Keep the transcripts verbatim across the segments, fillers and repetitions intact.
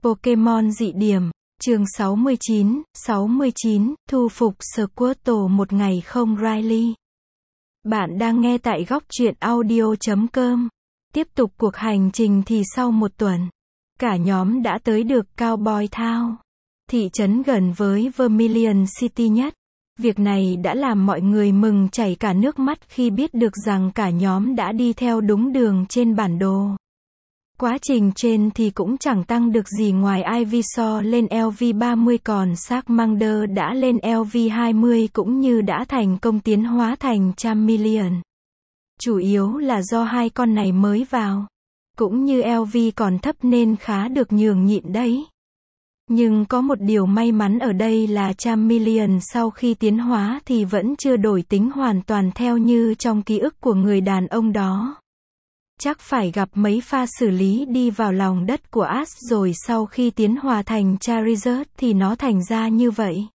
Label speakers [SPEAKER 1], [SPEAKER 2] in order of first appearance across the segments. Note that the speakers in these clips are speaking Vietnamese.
[SPEAKER 1] Pokemon dị điểm, chương sáu mươi chín, sáu mươi chín, thu phục Squirtle một ngày không Riley. Bạn đang nghe tại góc truyện audio chấm com. Tiếp tục cuộc hành trình thì sau một tuần, cả nhóm đã tới được Cowboy Town, thị trấn gần với Vermilion City nhất. Việc này đã làm mọi người mừng chảy cả nước mắt khi biết được rằng cả nhóm đã đi theo đúng đường trên bản đồ. Quá trình trên thì cũng chẳng tăng được gì ngoài Ivysaur lên L V ba mươi, còn Charmander đã lên L V hai mươi cũng như đã thành công tiến hóa thành Charmeleon. Chủ yếu là do hai con này mới vào, cũng như L V còn thấp nên khá được nhường nhịn đấy. Nhưng có một điều may mắn ở đây là Charmeleon sau khi tiến hóa thì vẫn chưa đổi tính hoàn toàn theo như trong ký ức của người đàn ông đó. Chắc phải gặp mấy pha xử lý đi vào lòng đất của Ash rồi sau khi tiến hóa thành Charizard thì nó thành ra như vậy.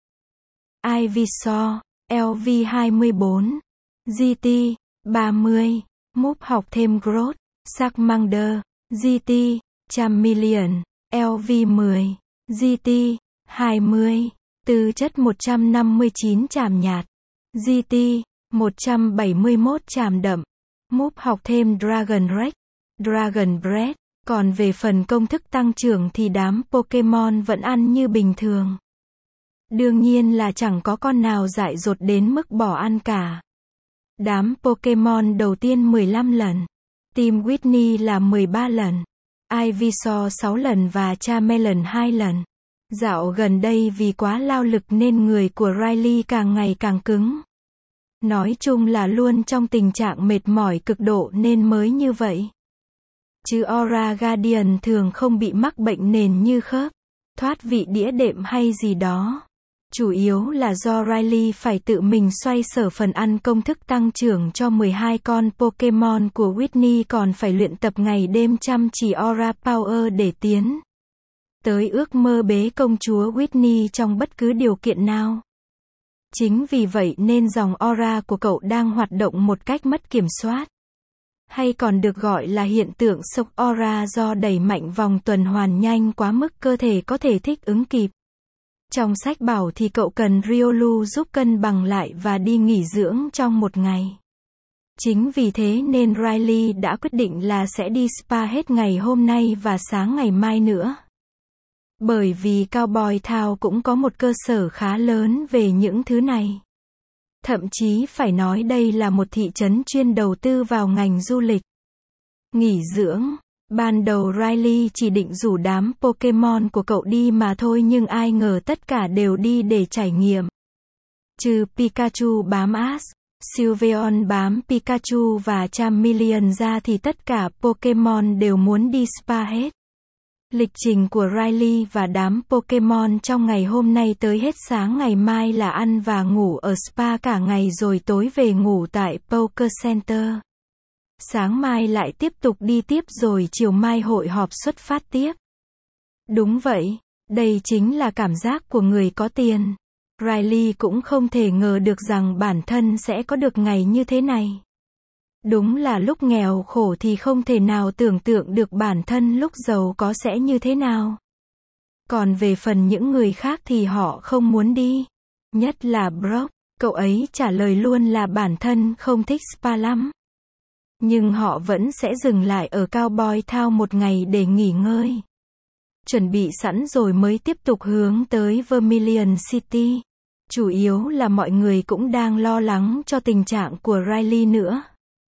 [SPEAKER 1] Ivysaur, L V hai mươi bốn, G T, ba mươi, Move học thêm Growth, Charmander, G T, Charmeleon, L V mười, G T, hai mươi, tư chất một trăm năm mươi chín chàm nhạt, G T, một trăm bảy mươi mốt chàm đậm. Move học thêm Dragon Rex, Dragon Breath, còn về phần công thức tăng trưởng thì đám Pokemon vẫn ăn như bình thường. Đương nhiên là chẳng có con nào dại dột đến mức bỏ ăn cả. Đám Pokemon đầu tiên mười lăm lần, Team Whitney là mười ba lần, Ivysaur sáu lần và Charmeleon hai lần. Dạo gần đây vì quá lao lực nên người của Riley càng ngày càng cứng. Nói chung là luôn trong tình trạng mệt mỏi cực độ nên mới như vậy. Chứ Aura Guardian thường không bị mắc bệnh nền như khớp, thoát vị đĩa đệm hay gì đó. Chủ yếu là do Riley phải tự mình xoay sở phần ăn công thức tăng trưởng cho mười hai con Pokemon của Whitney, còn phải luyện tập ngày đêm chăm chỉ Aura Power để tiến tới ước mơ bế công chúa Whitney trong bất cứ điều kiện nào. Chính vì vậy nên dòng aura của cậu đang hoạt động một cách mất kiểm soát. Hay còn được gọi là hiện tượng sốc aura do đẩy mạnh vòng tuần hoàn nhanh quá mức cơ thể có thể thích ứng kịp. Trong sách bảo thì cậu cần Riolu giúp cân bằng lại và đi nghỉ dưỡng trong một ngày. Chính vì thế nên Riley đã quyết định là sẽ đi spa hết ngày hôm nay và sáng ngày mai nữa. Bởi vì Cowboy Town cũng có một cơ sở khá lớn về những thứ này. Thậm chí phải nói đây là một thị trấn chuyên đầu tư vào ngành du lịch. Nghỉ dưỡng, ban đầu Riley chỉ định rủ đám Pokemon của cậu đi mà thôi, nhưng ai ngờ tất cả đều đi để trải nghiệm. Trừ Pikachu bám Ash, Sylveon bám Pikachu và Charmeleon ra thì tất cả Pokemon đều muốn đi spa hết. Lịch trình của Riley và đám Pokemon trong ngày hôm nay tới hết sáng ngày mai là ăn và ngủ ở spa cả ngày rồi tối về ngủ tại Poke Center. Sáng mai lại tiếp tục đi tiếp rồi chiều mai hội họp xuất phát tiếp. Đúng vậy, đây chính là cảm giác của người có tiền. Riley cũng không thể ngờ được rằng bản thân sẽ có được ngày như thế này. Đúng là lúc nghèo khổ thì không thể nào tưởng tượng được bản thân lúc giàu có sẽ như thế nào. Còn về phần những người khác thì họ không muốn đi. Nhất là Brock, cậu ấy trả lời luôn là bản thân không thích spa lắm. Nhưng họ vẫn sẽ dừng lại ở Cowboy Town một ngày để nghỉ ngơi. Chuẩn bị sẵn rồi mới tiếp tục hướng tới Vermilion City. Chủ yếu là mọi người cũng đang lo lắng cho tình trạng của Riley nữa.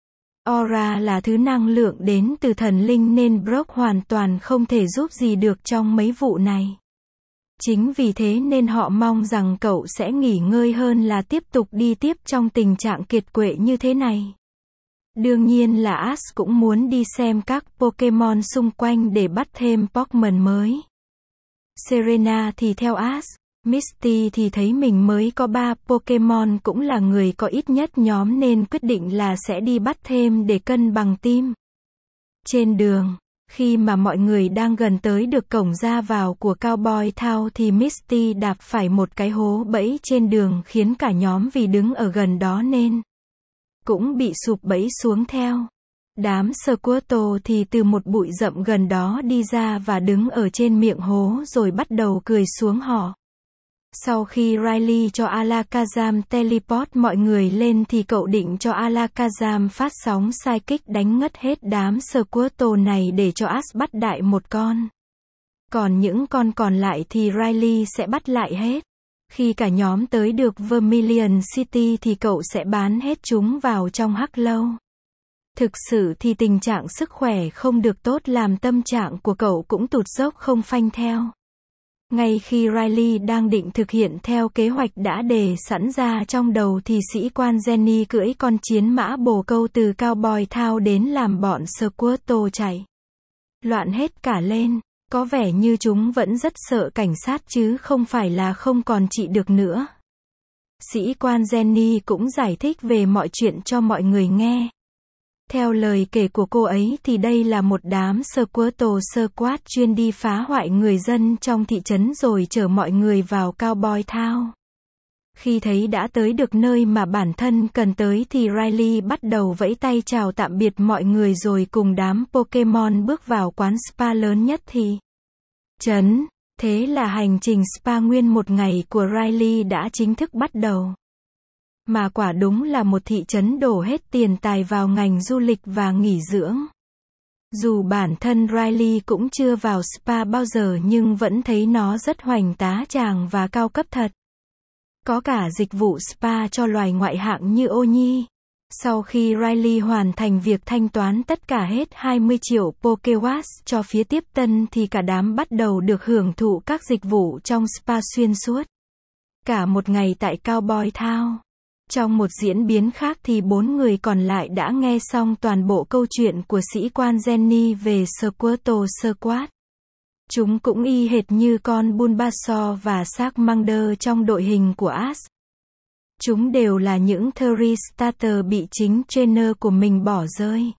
[SPEAKER 1] Aura là thứ năng lượng đến từ thần linh nên Brock hoàn toàn không thể giúp gì được trong mấy vụ này. Chính vì thế nên họ mong rằng cậu sẽ nghỉ ngơi hơn là tiếp tục đi tiếp trong tình trạng kiệt quệ như thế này. Đương nhiên là Ash cũng muốn đi xem các Pokemon xung quanh để bắt thêm Pokemon mới. Serena thì theo Ash, Misty thì thấy mình mới có ba Pokemon cũng là người có ít nhất nhóm nên quyết định là sẽ đi bắt thêm để cân bằng team. Trên đường, khi mà mọi người đang gần tới được cổng ra vào của Cowboy Town thì Misty đạp phải một cái hố bẫy trên đường khiến cả nhóm vì đứng ở gần đó nên cũng bị sụp bẫy xuống theo. Đám Squirtle thì từ một bụi rậm gần đó đi ra và đứng ở trên miệng hố rồi bắt đầu cười xuống họ. Sau khi Riley cho Alakazam teleport mọi người lên thì cậu định cho Alakazam phát sóng psychic đánh ngất hết đám Squirtle này để cho Ash bắt đại một con. Còn những con còn lại thì Riley sẽ bắt lại hết. Khi cả nhóm tới được Vermilion City thì cậu sẽ bán hết chúng vào trong hắc lâu. Thực sự thì tình trạng sức khỏe không được tốt làm tâm trạng của cậu cũng tụt dốc không phanh theo. Ngay khi Riley đang định thực hiện theo kế hoạch đã đề sẵn ra trong đầu thì sĩ quan Jenny cưỡi con chiến mã bồ câu từ Cowboy Town đến làm bọn Squirtle chạy loạn hết cả lên. Có vẻ như chúng vẫn rất sợ cảnh sát chứ không phải là không còn trị được nữa. Sĩ quan Jenny cũng giải thích về mọi chuyện cho mọi người nghe. Theo lời kể của cô ấy thì đây là một đám Squirtle Squad chuyên đi phá hoại người dân trong thị trấn rồi chở mọi người vào Cowboy Town. Khi thấy đã tới được nơi mà bản thân cần tới thì Riley bắt đầu vẫy tay chào tạm biệt mọi người rồi cùng đám Pokemon bước vào quán spa lớn nhất thị trấn. Thế là hành trình spa nguyên một ngày của Riley đã chính thức bắt đầu. Mà quả đúng là một thị trấn đổ hết tiền tài vào ngành du lịch và nghỉ dưỡng. Dù bản thân Riley cũng chưa vào spa bao giờ nhưng vẫn thấy nó rất hoành tá tràng và cao cấp thật. Có cả dịch vụ spa cho loài ngoại hạng như ô nhi. Sau khi Riley hoàn thành việc thanh toán tất cả hết hai mươi triệu Pokéwatt cho phía tiếp tân thì cả đám bắt đầu được hưởng thụ các dịch vụ trong spa xuyên suốt. Cả một ngày tại Cowboy Town. Trong một diễn biến khác thì bốn người còn lại đã nghe xong toàn bộ câu chuyện của sĩ quan Jenny về Squirtle Squad. Chúng cũng y hệt như con Bulbasaur và Charmander trong đội hình của Ash. Chúng đều là những Theory Starter bị chính trainer của mình bỏ rơi.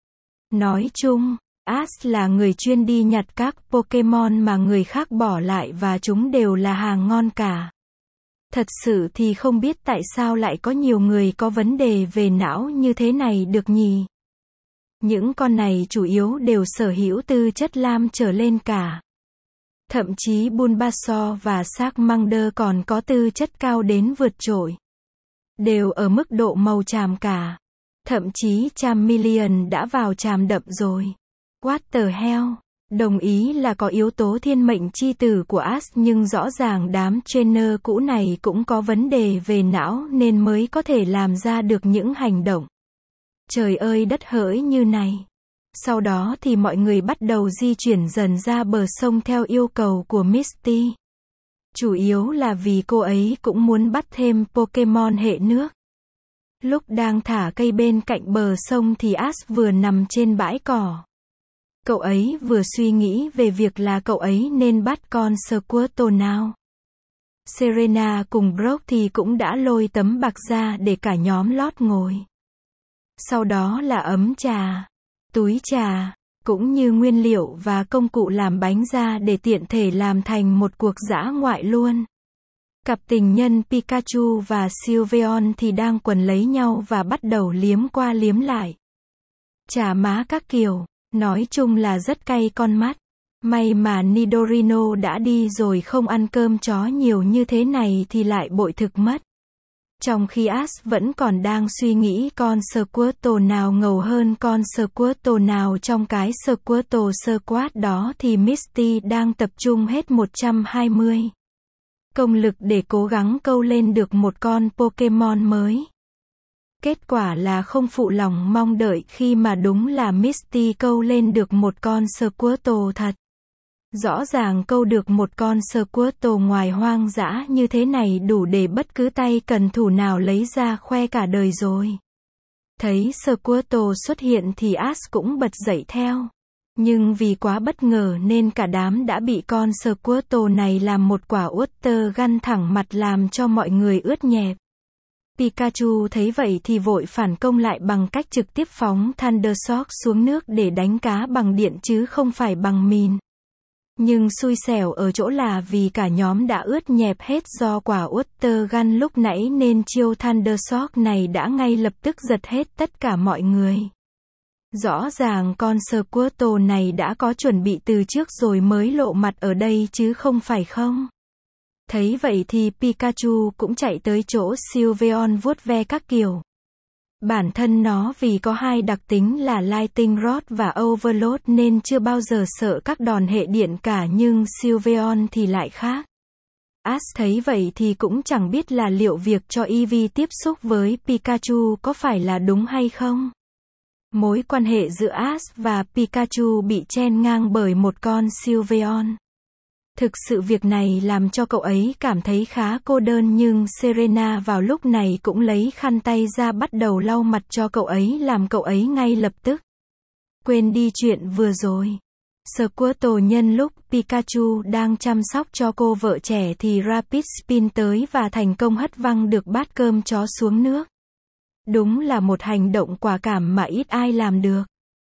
[SPEAKER 1] Nói chung, Ash là người chuyên đi nhặt các Pokemon mà người khác bỏ lại và chúng đều là hàng ngon cả. Thật sự thì không biết tại sao lại có nhiều người có vấn đề về não như thế này được nhỉ. Những con này chủ yếu đều sở hữu tư chất lam trở lên cả. Thậm chí Bulbasaur và Charmander còn có tư chất cao đến vượt trội. Đều ở mức độ màu tràm cả. Thậm chí Charmeleon đã vào tràm đậm rồi. What the hell? Đồng ý là có yếu tố thiên mệnh chi tử của Ash nhưng rõ ràng đám trainer cũ này cũng có vấn đề về não nên mới có thể làm ra được những hành động trời ơi đất hỡi như này. Sau đó thì mọi người bắt đầu di chuyển dần ra bờ sông theo yêu cầu của Misty. Chủ yếu là vì cô ấy cũng muốn bắt thêm Pokemon hệ nước. Lúc đang thả cây bên cạnh bờ sông thì Ash vừa nằm trên bãi cỏ. Cậu ấy vừa suy nghĩ về việc là cậu ấy nên bắt con Squirtle nào. Serena cùng Brock thì cũng đã lôi tấm bạc ra để cả nhóm lót ngồi. Sau đó là ấm trà, túi trà, cũng như nguyên liệu và công cụ làm bánh ra để tiện thể làm thành một cuộc dã ngoại luôn. Cặp tình nhân Pikachu và Sylveon thì đang quần lấy nhau và bắt đầu liếm qua liếm lại. Chà má các kiểu, nói chung là rất cay con mắt. May mà Nidorino đã đi rồi không ăn cơm chó nhiều như thế này thì lại bội thực mất. Trong khi Ash vẫn còn đang suy nghĩ con Squirtle nào ngầu hơn con Squirtle nào trong cái Squirtle Squad đó thì Misty đang tập trung hết một trăm hai mươi công lực để cố gắng câu lên được một con Pokemon mới. Kết quả là không phụ lòng mong đợi khi mà đúng là Misty câu lên được một con Squirtle thật. Rõ ràng câu được một con Squirtle ngoài hoang dã như thế này đủ để bất cứ tay cần thủ nào lấy ra khoe cả đời rồi. Thấy Squirtle xuất hiện thì Ash cũng bật dậy theo. Nhưng vì quá bất ngờ nên cả đám đã bị con Squirtle này làm một quả water gun thẳng mặt làm cho mọi người ướt nhẹp. Pikachu thấy vậy thì vội phản công lại bằng cách trực tiếp phóng Thunder Shock xuống nước để đánh cá bằng điện chứ không phải bằng mìn. Nhưng xui xẻo ở chỗ là vì cả nhóm đã ướt nhẹp hết do quả water gun lúc nãy nên chiêu Thunder Shock này đã ngay lập tức giật hết tất cả mọi người. Rõ ràng con Squirtle này đã có chuẩn bị từ trước rồi mới lộ mặt ở đây chứ không phải không? Thấy vậy thì Pikachu cũng chạy tới chỗ Sylveon vuốt ve các kiểu. Bản thân nó vì có hai đặc tính là Lightning Rod và Overload nên chưa bao giờ sợ các đòn hệ điện cả, nhưng Sylveon thì lại khác. Ash thấy vậy thì cũng chẳng biết là liệu việc cho Eevee tiếp xúc với Pikachu có phải là đúng hay không. Mối quan hệ giữa Ash và Pikachu bị chen ngang bởi một con Sylveon. Thực sự việc này làm cho cậu ấy cảm thấy khá cô đơn, nhưng Serena vào lúc này cũng lấy khăn tay ra bắt đầu lau mặt cho cậu ấy, làm cậu ấy ngay lập tức quên đi chuyện vừa rồi. Squirtle nhân lúc Pikachu đang chăm sóc cho cô vợ trẻ thì Rapid Spin tới và thành công hất văng được bát cơm chó xuống nước. Đúng là một hành động quả cảm mà ít ai làm được.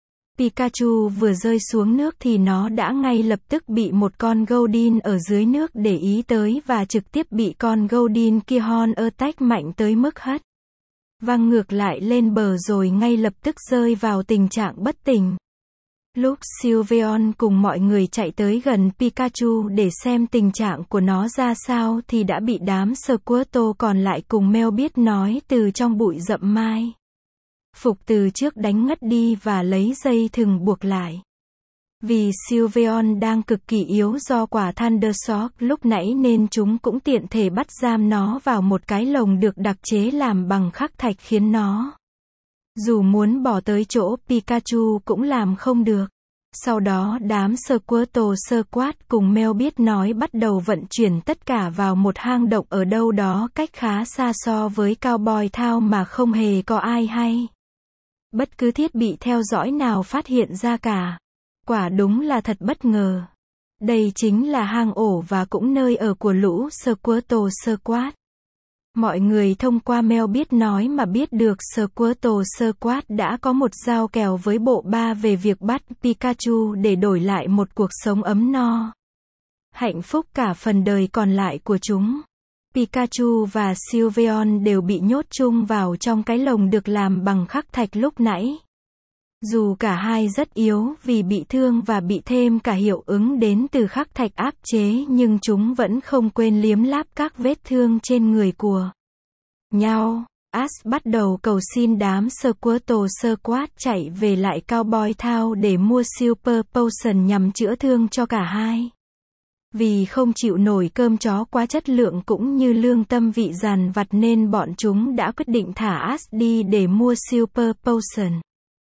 [SPEAKER 1] Pikachu vừa rơi xuống nước thì nó đã ngay lập tức bị một con Goldeen ở dưới nước để ý tới và trực tiếp bị con Goldeen kia Horn Attack mạnh tới mức hất văng ngược lại lên bờ rồi ngay lập tức rơi vào tình trạng bất tỉnh. Lúc Sylveon cùng mọi người chạy tới gần Pikachu để xem tình trạng của nó ra sao thì đã bị đám Squirtle còn lại cùng Melbit nói từ trong bụi rậm mai phục từ trước đánh ngất đi và lấy dây thừng buộc lại. Vì Sylveon đang cực kỳ yếu do quả Thunder Shock lúc nãy nên chúng cũng tiện thể bắt giam nó vào một cái lồng được đặc chế làm bằng khắc thạch, khiến nó dù muốn bỏ tới chỗ Pikachu cũng làm không được. Sau đó đám Squirtle Squad cùng Melbit nói bắt đầu vận chuyển tất cả vào một hang động ở đâu đó cách khá xa so với Cowboy Town mà không hề có ai hay bất cứ thiết bị theo dõi nào phát hiện ra cả. Quả đúng là thật bất ngờ. Đây chính là hang ổ và cũng nơi ở của lũ Squirtle Squad. Mọi người thông qua Melbit nói mà biết được Squirtle Squad đã có một giao kèo với bộ ba về việc bắt Pikachu để đổi lại một cuộc sống ấm no, hạnh phúc cả phần đời còn lại của chúng. Pikachu và Sylveon đều bị nhốt chung vào trong cái lồng được làm bằng khắc thạch lúc nãy. Dù cả hai rất yếu vì bị thương và bị thêm cả hiệu ứng đến từ khắc thạch áp chế, nhưng chúng vẫn không quên liếm láp các vết thương trên người của nhau. Ash bắt đầu cầu xin đám Squirtle Squad chạy về lại Cowboy Town để mua Super Potion nhằm chữa thương cho cả hai. Vì không chịu nổi cơm chó quá chất lượng cũng như lương tâm vị dằn vặt nên bọn chúng đã quyết định thả Ash đi để mua Super Potion.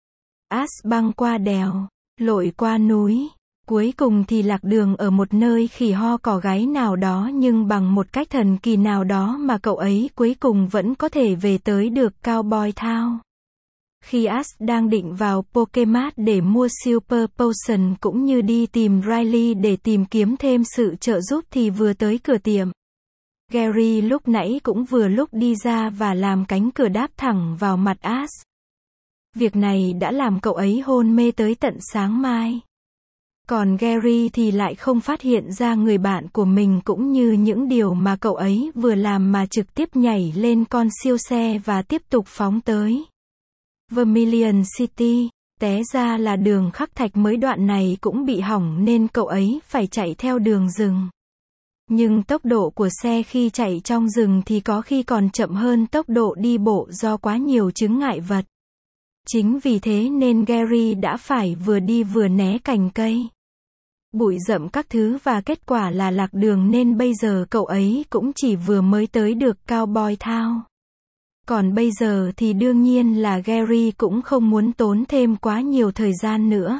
[SPEAKER 1] Ash băng qua đèo, lội qua núi, cuối cùng thì lạc đường ở một nơi khỉ ho cò gáy nào đó, nhưng bằng một cách thần kỳ nào đó mà cậu ấy cuối cùng vẫn có thể về tới được Cowboy Town. Khi Ash đang định vào Pokemart để mua Super Potion cũng như đi tìm Riley để tìm kiếm thêm sự trợ giúp thì vừa tới cửa tiệm, Gary lúc nãy cũng vừa lúc đi ra và làm cánh cửa đáp thẳng vào mặt Ash. Việc này đã làm cậu ấy hôn mê tới tận sáng mai. Còn Gary thì lại không phát hiện ra người bạn của mình cũng như những điều mà cậu ấy vừa làm mà trực tiếp nhảy lên con siêu xe và tiếp tục phóng tới Vermilion City. Té ra là đường khắc thạch mới đoạn này cũng bị hỏng nên cậu ấy phải chạy theo đường rừng. Nhưng tốc độ của xe khi chạy trong rừng thì có khi còn chậm hơn tốc độ đi bộ do quá nhiều chướng ngại vật. Chính vì thế nên Gary đã phải vừa đi vừa né cành cây, bụi rậm các thứ và kết quả là lạc đường nên bây giờ cậu ấy cũng chỉ vừa mới tới được Cowboy Town. Còn bây giờ thì đương nhiên là Gary cũng không muốn tốn thêm quá nhiều thời gian nữa.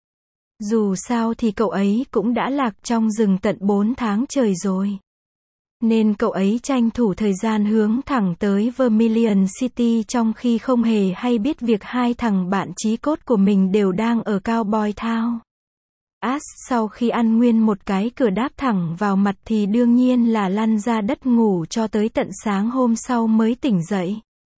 [SPEAKER 1] Dù sao thì cậu ấy cũng đã lạc trong rừng tận bốn tháng trời rồi. Nên cậu ấy tranh thủ thời gian hướng thẳng tới Vermilion City trong khi không hề hay biết việc hai thằng bạn chí cốt của mình đều đang ở Cowboy Town. Ash sau khi ăn nguyên một cái cửa đáp thẳng vào mặt thì đương nhiên là lăn ra đất ngủ cho tới tận sáng hôm sau mới tỉnh dậy.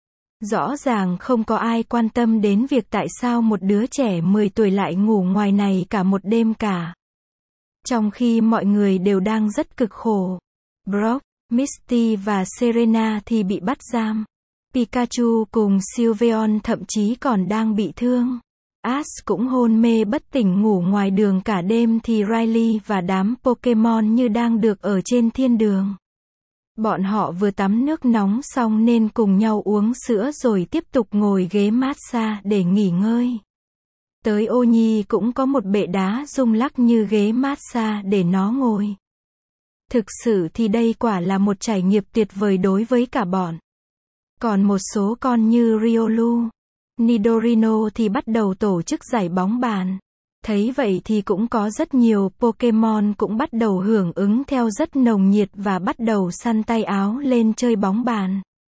[SPEAKER 1] Rõ ràng không có ai quan tâm đến việc tại sao một đứa trẻ mười tuổi lại ngủ ngoài này cả một đêm cả. Trong khi mọi người đều đang rất cực khổ. Brock, Misty và Serena thì bị bắt giam. Pikachu cùng Sylveon thậm chí còn đang bị thương. Ash cũng hôn mê bất tỉnh ngủ ngoài đường cả đêm thì Riley và đám Pokemon như đang được ở trên thiên đường. Bọn họ vừa tắm nước nóng xong nên cùng nhau uống sữa rồi tiếp tục ngồi ghế massage để nghỉ ngơi. Tới Ô Nhi cũng có một bệ đá rung lắc như ghế massage để nó ngồi. Thực sự thì đây quả là một trải nghiệm tuyệt vời đối với cả bọn. Còn một số con như Riolu, Nidorino thì bắt đầu tổ chức giải bóng bàn. Thấy vậy thì cũng có rất nhiều Pokemon cũng bắt đầu hưởng ứng theo rất nồng nhiệt và bắt đầu săn tay áo lên chơi bóng bàn.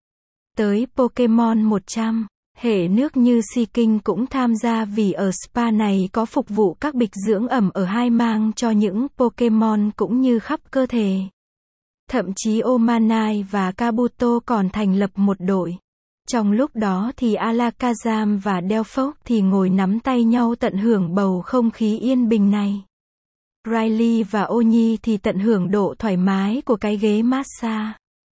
[SPEAKER 1] Tới Pokemon một trăm, hệ nước như Seaking cũng tham gia vì ở spa này có phục vụ các bịch dưỡng ẩm ở hai mang cho những Pokemon cũng như khắp cơ thể. Thậm chí Omanai và Kabuto còn thành lập một đội. Trong lúc đó thì Alakazam và Delphox thì ngồi nắm tay nhau tận hưởng bầu không khí yên bình này. Riley và Ô Nhi thì tận hưởng độ thoải mái của cái ghế massage.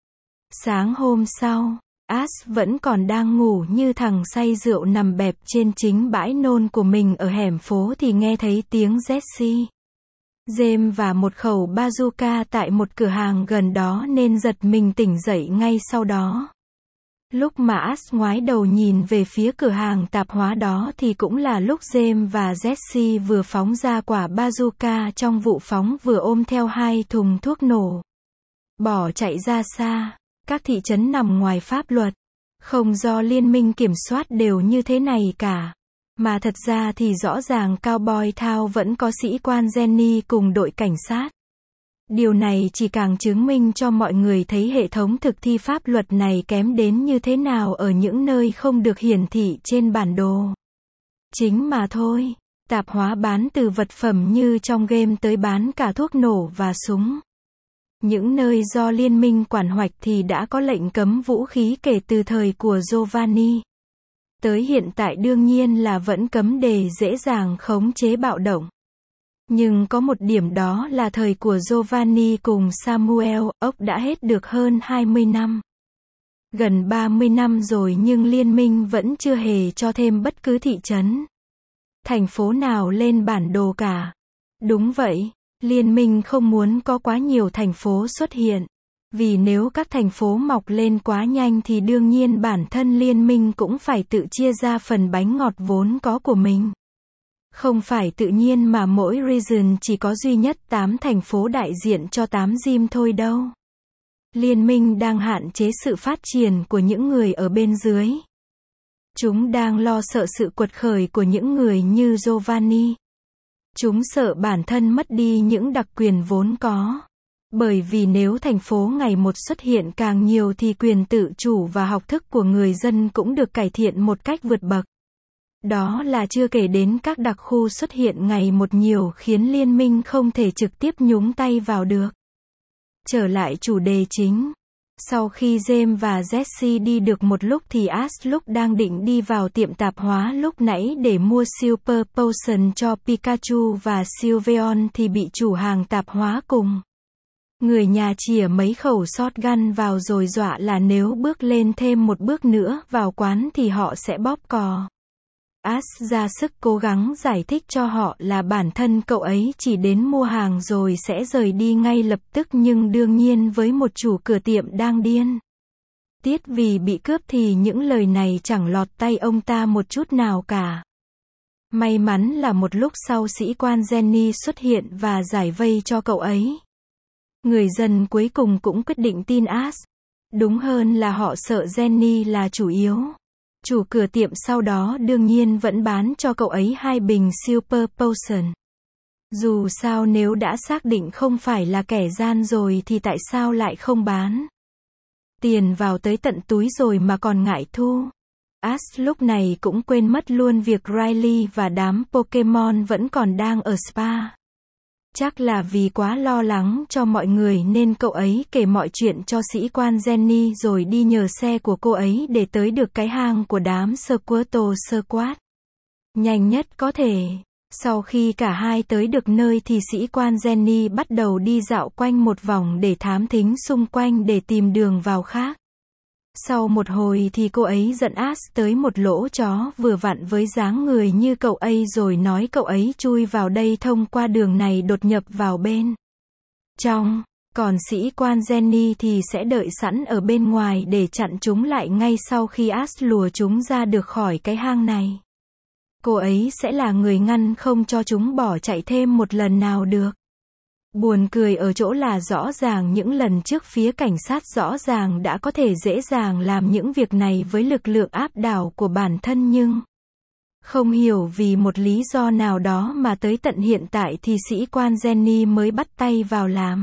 [SPEAKER 1] Sáng hôm sau, Ash vẫn còn đang ngủ như thằng say rượu nằm bẹp trên chính bãi nôn của mình ở hẻm phố thì nghe thấy tiếng Jessie, James và một khẩu bazooka tại một cửa hàng gần đó nên giật mình tỉnh dậy ngay sau đó. Lúc mà Ash ngoái đầu nhìn về phía cửa hàng tạp hóa đó thì cũng là lúc James và Jessie vừa phóng ra quả bazooka trong vụ phóng vừa ôm theo hai thùng thuốc nổ. Bỏ chạy ra xa. Các thị trấn nằm ngoài pháp luật, không do liên minh kiểm soát đều như thế này cả. Mà thật ra thì rõ ràng Cowboy Town vẫn có sĩ quan Jenny cùng đội cảnh sát. Điều này chỉ càng chứng minh cho mọi người thấy hệ thống thực thi pháp luật này kém đến như thế nào ở những nơi không được hiển thị trên bản đồ. Chính mà thôi, tạp hóa bán từ vật phẩm như trong game tới bán cả thuốc nổ và súng. Những nơi do liên minh quản hoạch thì đã có lệnh cấm vũ khí kể từ thời của Giovanni. Tới hiện tại đương nhiên là vẫn cấm để dễ dàng khống chế bạo động. Nhưng có một điểm đó là thời của Giovanni cùng Samuel, ốc đã hết được hơn hai mươi năm. Gần ba mươi năm rồi nhưng liên minh vẫn chưa hề cho thêm bất cứ thị trấn, thành phố nào lên bản đồ cả. Đúng vậy. Liên minh không muốn có quá nhiều thành phố xuất hiện. Vì nếu các thành phố mọc lên quá nhanh thì đương nhiên bản thân liên minh cũng phải tự chia ra phần bánh ngọt vốn có của mình. Không phải tự nhiên mà mỗi region chỉ có duy nhất tám thành phố đại diện cho tám gym thôi đâu. Liên minh đang hạn chế sự phát triển của những người ở bên dưới. Chúng đang lo sợ sự quật khởi của những người như Giovanni. Chúng sợ bản thân mất đi những đặc quyền vốn có. Bởi vì nếu thành phố ngày một xuất hiện càng nhiều thì quyền tự chủ và học thức của người dân cũng được cải thiện một cách vượt bậc. Đó là chưa kể đến các đặc khu xuất hiện ngày một nhiều khiến liên minh không thể trực tiếp nhúng tay vào được. Trở lại chủ đề chính. Sau khi James và Jessie đi được một lúc thì Ash lúc đang định đi vào tiệm tạp hóa lúc nãy để mua Super Potion cho Pikachu và Sylveon thì bị chủ hàng tạp hóa cùng người nhà chìa mấy khẩu shotgun vào rồi dọa là nếu bước lên thêm một bước nữa vào quán thì họ sẽ bóp cò. Ash ra sức cố gắng giải thích cho họ là bản thân cậu ấy chỉ đến mua hàng rồi sẽ rời đi ngay lập tức nhưng đương nhiên với một chủ cửa tiệm đang điên tiết vì bị cướp thì những lời này chẳng lọt tay ông ta một chút nào cả. May mắn là một lúc sau sĩ quan Jenny xuất hiện và giải vây cho cậu ấy. Người dân cuối cùng cũng quyết định tin Ash. Đúng hơn là họ sợ Jenny là chủ yếu. Chủ cửa tiệm sau đó đương nhiên vẫn bán cho cậu ấy hai bình Super Potion. Dù sao nếu đã xác định không phải là kẻ gian rồi thì tại sao lại không bán? Tiền vào tới tận túi rồi mà còn ngại thu. Ash lúc này cũng quên mất luôn việc Riley và đám Pokemon vẫn còn đang ở spa. Chắc là vì quá lo lắng cho mọi người nên cậu ấy kể mọi chuyện cho sĩ quan Jenny rồi đi nhờ xe của cô ấy để tới được cái hang của đám Squirtle Squad. Nhanh nhất có thể. Sau khi cả hai tới được nơi thì sĩ quan Jenny bắt đầu đi dạo quanh một vòng để thám thính xung quanh để tìm đường vào khác. Sau một hồi thì cô ấy dẫn Ash tới một lỗ chó vừa vặn với dáng người như cậu ấy rồi nói cậu ấy chui vào đây thông qua đường này đột nhập vào bên trong. Còn sĩ quan Jenny thì sẽ đợi sẵn ở bên ngoài để chặn chúng lại ngay sau khi Ash lùa chúng ra được khỏi cái hang này. Cô ấy sẽ là người ngăn không cho chúng bỏ chạy thêm một lần nào được. Buồn cười ở chỗ là rõ ràng những lần trước phía cảnh sát rõ ràng đã có thể dễ dàng làm những việc này với lực lượng áp đảo của bản thân nhưng không hiểu vì một lý do nào đó mà tới tận hiện tại thì sĩ quan Jenny mới bắt tay vào làm.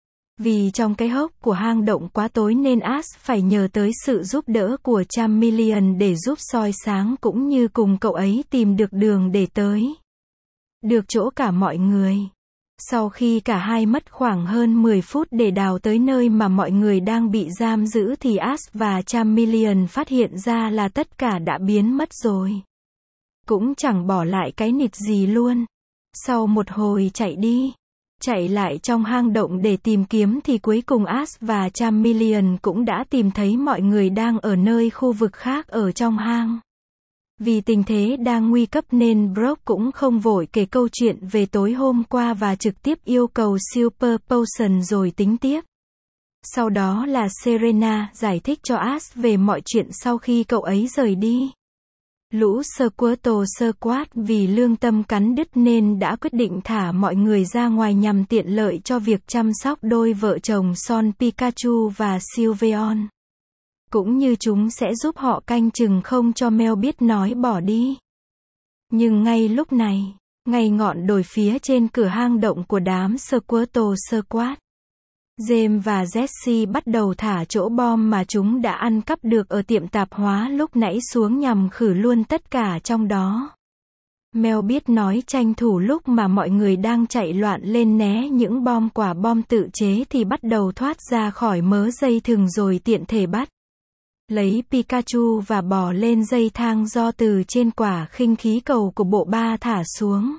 [SPEAKER 1] Vì trong cái hốc của hang động quá tối nên Ash phải nhờ tới sự giúp đỡ của Chameleon để giúp soi sáng cũng như cùng cậu ấy tìm được đường để tới được chỗ cả mọi người. Sau khi cả hai mất khoảng hơn mười phút để đào tới nơi mà mọi người đang bị giam giữ thì Ash và Chameleon phát hiện ra là tất cả đã biến mất rồi. Cũng chẳng bỏ lại cái nịt gì luôn. Sau một hồi chạy đi, chạy lại trong hang động để tìm kiếm thì cuối cùng Ash và Chameleon cũng đã tìm thấy mọi người đang ở nơi khu vực khác ở trong hang. Vì tình thế đang nguy cấp nên Brock cũng không vội kể câu chuyện về tối hôm qua và trực tiếp yêu cầu Super Potion rồi tính tiếp. Sau đó là Serena giải thích cho Ash về mọi chuyện sau khi cậu ấy rời đi. Lũ Squirtle Squad vì lương tâm cắn đứt nên đã quyết định thả mọi người ra ngoài nhằm tiện lợi cho việc chăm sóc đôi vợ chồng son Pikachu và Sylveon. Cũng như chúng sẽ giúp họ canh chừng không cho Mel biết nói bỏ đi. Nhưng ngay lúc này, ngay ngọn đồi phía trên cửa hang động của đám Squirtle Squad, James và Jessie bắt đầu thả chỗ bom mà chúng đã ăn cắp được ở tiệm tạp hóa lúc nãy xuống nhằm khử luôn tất cả trong đó. Mel biết nói tranh thủ lúc mà mọi người đang chạy loạn lên né những bom quả bom tự chế thì bắt đầu thoát ra khỏi mớ dây thừng rồi tiện thể bắt lấy Pikachu và bò lên dây thang do từ trên quả khinh khí cầu của bộ ba thả xuống.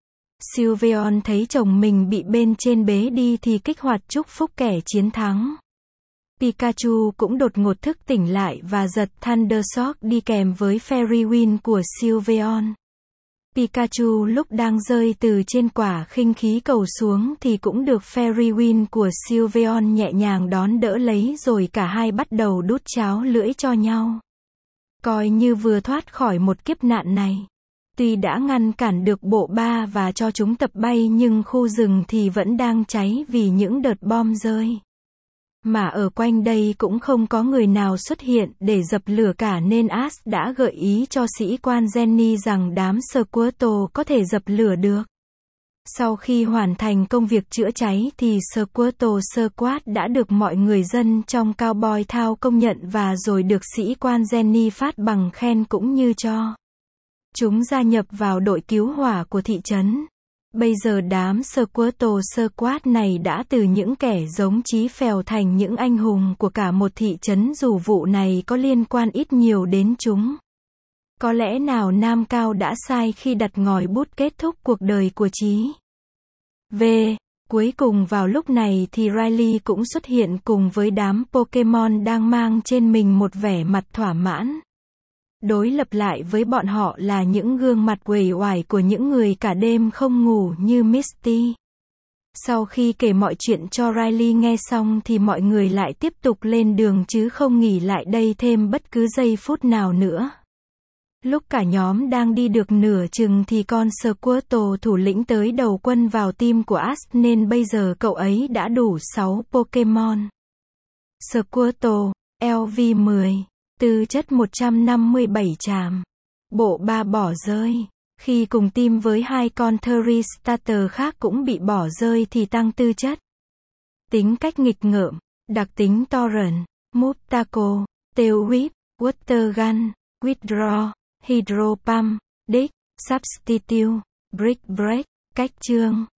[SPEAKER 1] Sylveon thấy chồng mình bị bên trên bế đi thì kích hoạt chúc phúc kẻ chiến thắng. Pikachu cũng đột ngột thức tỉnh lại và giật Thunder Shock đi kèm với Fairy Wind của Sylveon. Pikachu lúc đang rơi từ trên quả khinh khí cầu xuống thì cũng được Fairy Wind của Sylveon nhẹ nhàng đón đỡ lấy rồi cả hai bắt đầu đút cháo lưỡi cho nhau. Coi như vừa thoát khỏi một kiếp nạn này. Tuy đã ngăn cản được bộ ba và cho chúng tập bay nhưng khu rừng thì vẫn đang cháy vì những đợt bom rơi. Mà ở quanh đây cũng không có người nào xuất hiện để dập lửa cả nên Ash đã gợi ý cho sĩ quan Jenny rằng đám Squirtle có thể dập lửa được. Sau khi hoàn thành công việc chữa cháy thì Squirtle Squad đã được mọi người dân trong Cowboy Town công nhận và rồi được sĩ quan Jenny phát bằng khen cũng như cho chúng gia nhập vào đội cứu hỏa của thị trấn. Bây giờ đám Squirtle Squad này đã từ những kẻ giống chí phèo thành những anh hùng của cả một thị trấn dù vụ này có liên quan ít nhiều đến chúng. Có lẽ nào Nam Cao đã sai khi đặt ngòi bút kết thúc cuộc đời của Chí V. Cuối cùng vào lúc này thì Riley cũng xuất hiện cùng với đám Pokemon đang mang trên mình một vẻ mặt thỏa mãn. Đối lập lại với bọn họ là những gương mặt uể oải của những người cả đêm không ngủ như Misty. Sau khi kể mọi chuyện cho Riley nghe xong thì mọi người lại tiếp tục lên đường chứ không nghỉ lại đây thêm bất cứ giây phút nào nữa. Lúc cả nhóm đang đi được nửa chừng thì con Squirtle thủ lĩnh tới đầu quân vào team của Ash nên bây giờ cậu ấy đã đủ sáu Pokemon. Squirtle, L V mười. Tư chất một trăm năm mươi bảy tràm. Bộ ba bỏ rơi. Khi cùng team với hai con Thurry Starter khác cũng bị bỏ rơi thì tăng tư chất. Tính cách nghịch ngợm. Đặc tính Torrent, Move Tackle, Tail Whip, Water Gun, Withdraw, Hydro Pump, Dick, Substitute, Brick Break. Cách chương.